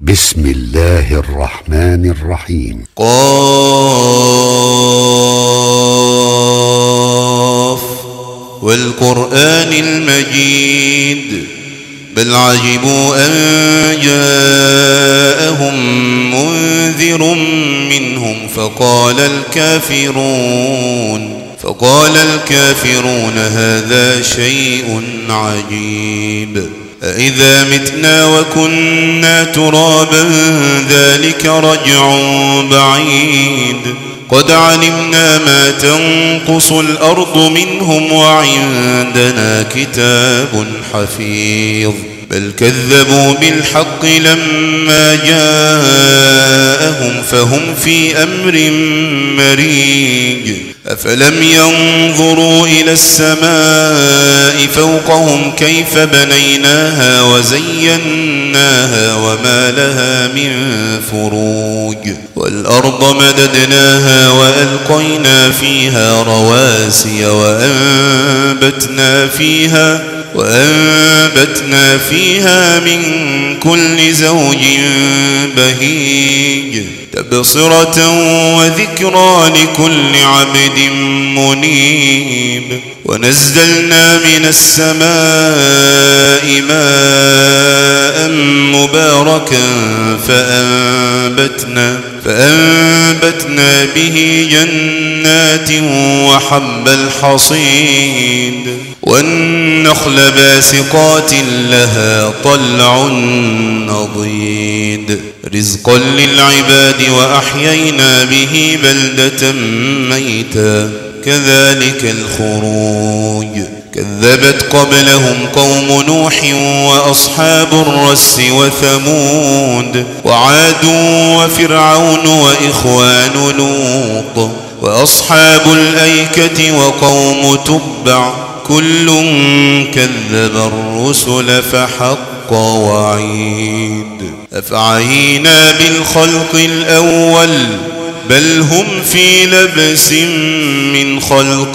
بسم الله الرحمن الرحيم. قاف والقرآن المجيد بل عجبوا أن جاءهم منذر منهم فقال الكافرون هذا شيء عجيب أإذا متنا وكنا ترابا ذلك رجع بعيد قد علمنا ما تنقص الأرض منهم وعندنا كتاب حفيظ بل كذبوا بالحق لما جاءهم فهم في أمر مريج أفلم ينظروا إلى السماء فوقهم كيف بنيناها وزيناها وما لها من فروج والأرض مددناها وألقينا فيها رواسي وأنبتنا فيها من كل زوج بهيج تبصرة وذكرى لكل عبد منيب ونزلنا من السماء ماء مباركا فأنبتنا به جنات وحب الحصيد والنخل باسقات لها طلع نضيد رزقا للعباد وأحيينا به بلدة ميتا كذلك الخروج كذبت قبلهم قوم نوح وأصحاب الرس وثمود وعاد وفرعون وإخوان لوط وأصحاب الأيكة وقوم تبع كل كذب الرسل فحق وعيد أفعينا بالخلق الأول بل هم في لبس من خلق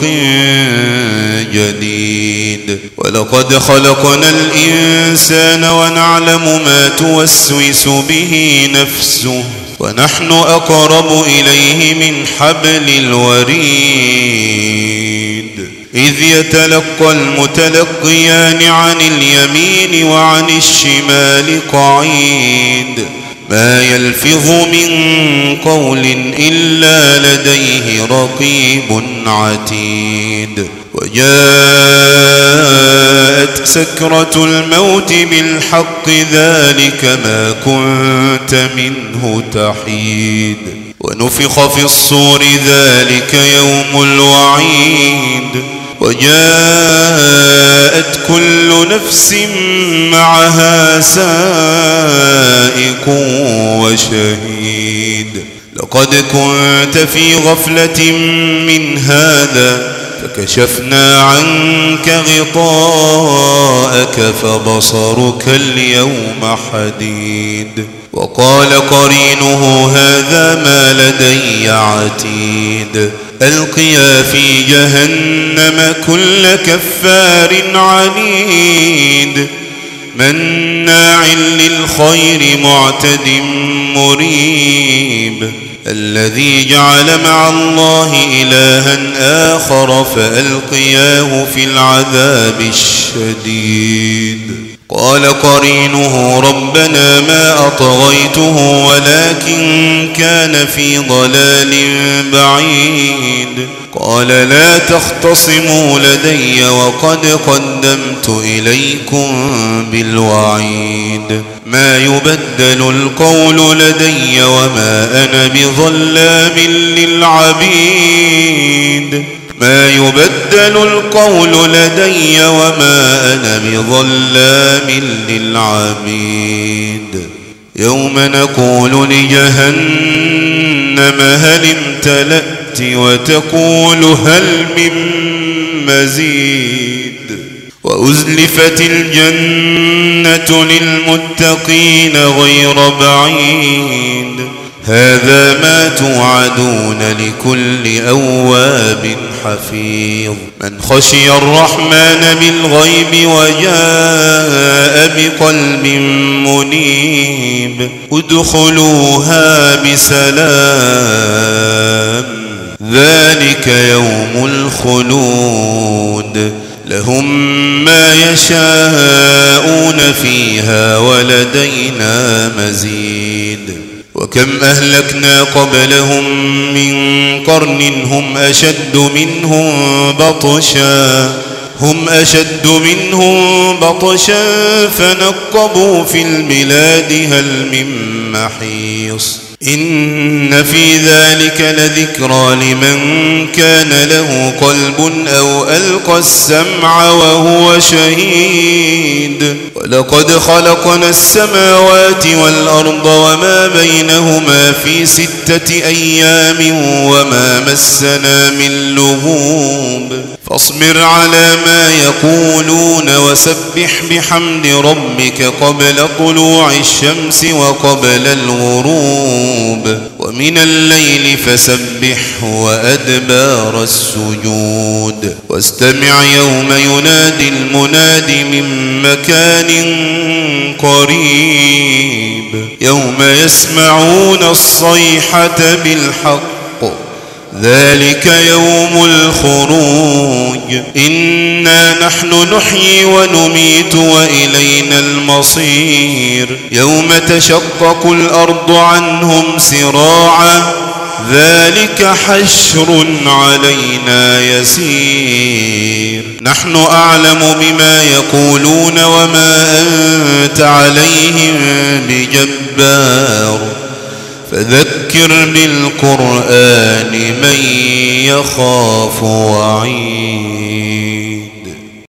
جديد ولقد خلقنا الإنسان ونعلم ما توسوس به نفسه ونحن أقرب إليه من حبل الوريد إذ يتلقى المتلقيان عن اليمين وعن الشمال قعيد ما يلفظ من قول إلا لديه رقيب عتيد وجاءت سكرة الموت بالحق ذلك ما كنت منه تحيد ونفخ في الصور ذلك يوم الوعيد وجاءت كل نفس معها سائق وشهيد لقد كنت في غفلة من هذا فكشفنا عنك غطاءك فبصرك اليوم حديد وقال قرينه هذا ما لدي عتيد ألقيا في جهنم كل كفار عنيد مناع للخير معتد مريب الذي جعل مع الله إلها آخر فألقياه في العذاب الشديد قال قرينه ربنا ما أطغيته ولكن كان في ضلال بعيد قال لا تختصموا لدي وقد قدمت إليكم بالوعيد ما يبدل القول لدي وما أنا بظلام للعبيد ما يبدل القول لدي وما أنا بظلام للعبيد يوم نقول لجهنم هل امتلأت وتقول هل من مزيد وأزلفت الجنة للمتقين غير بعيد هذا ما توعدون لكل أواب حفيظ من خشي الرحمن بالغيب وجاء بقلب منيب ادخلوها بسلام ذلك يوم الخلود لهم ما يشاءون فيها ولدينا مزيد وكم أهلكنا قبلهم من قرن هم أشد منهم بطشا فنقبوا في البلاد هل من محيص إن في ذلك لذكرى لمن كان له قلب أو ألقى السمع وهو شهيد ولقد خلقنا السماوات والأرض وما بينهما في 6 أيام وما مسنا من لغوب فاصبر على ما يقولون وسبح بحمد ربك قبل طلوع الشمس وقبل الغروب ومن الليل فسبحه وأدبار السجود واستمع يوم ينادي المناد من مكان قريب يوم يسمعون الصيحة بالحق ذلك يوم الخروج إنا نحن نحيي ونميت وإلينا المصير يوم تشقق الأرض عنهم سراعا ذلك حشر علينا يسير نحن أعلم بما يقولون وما أنت عليهم بجبار فذكر بالقرآن من يخاف وعيد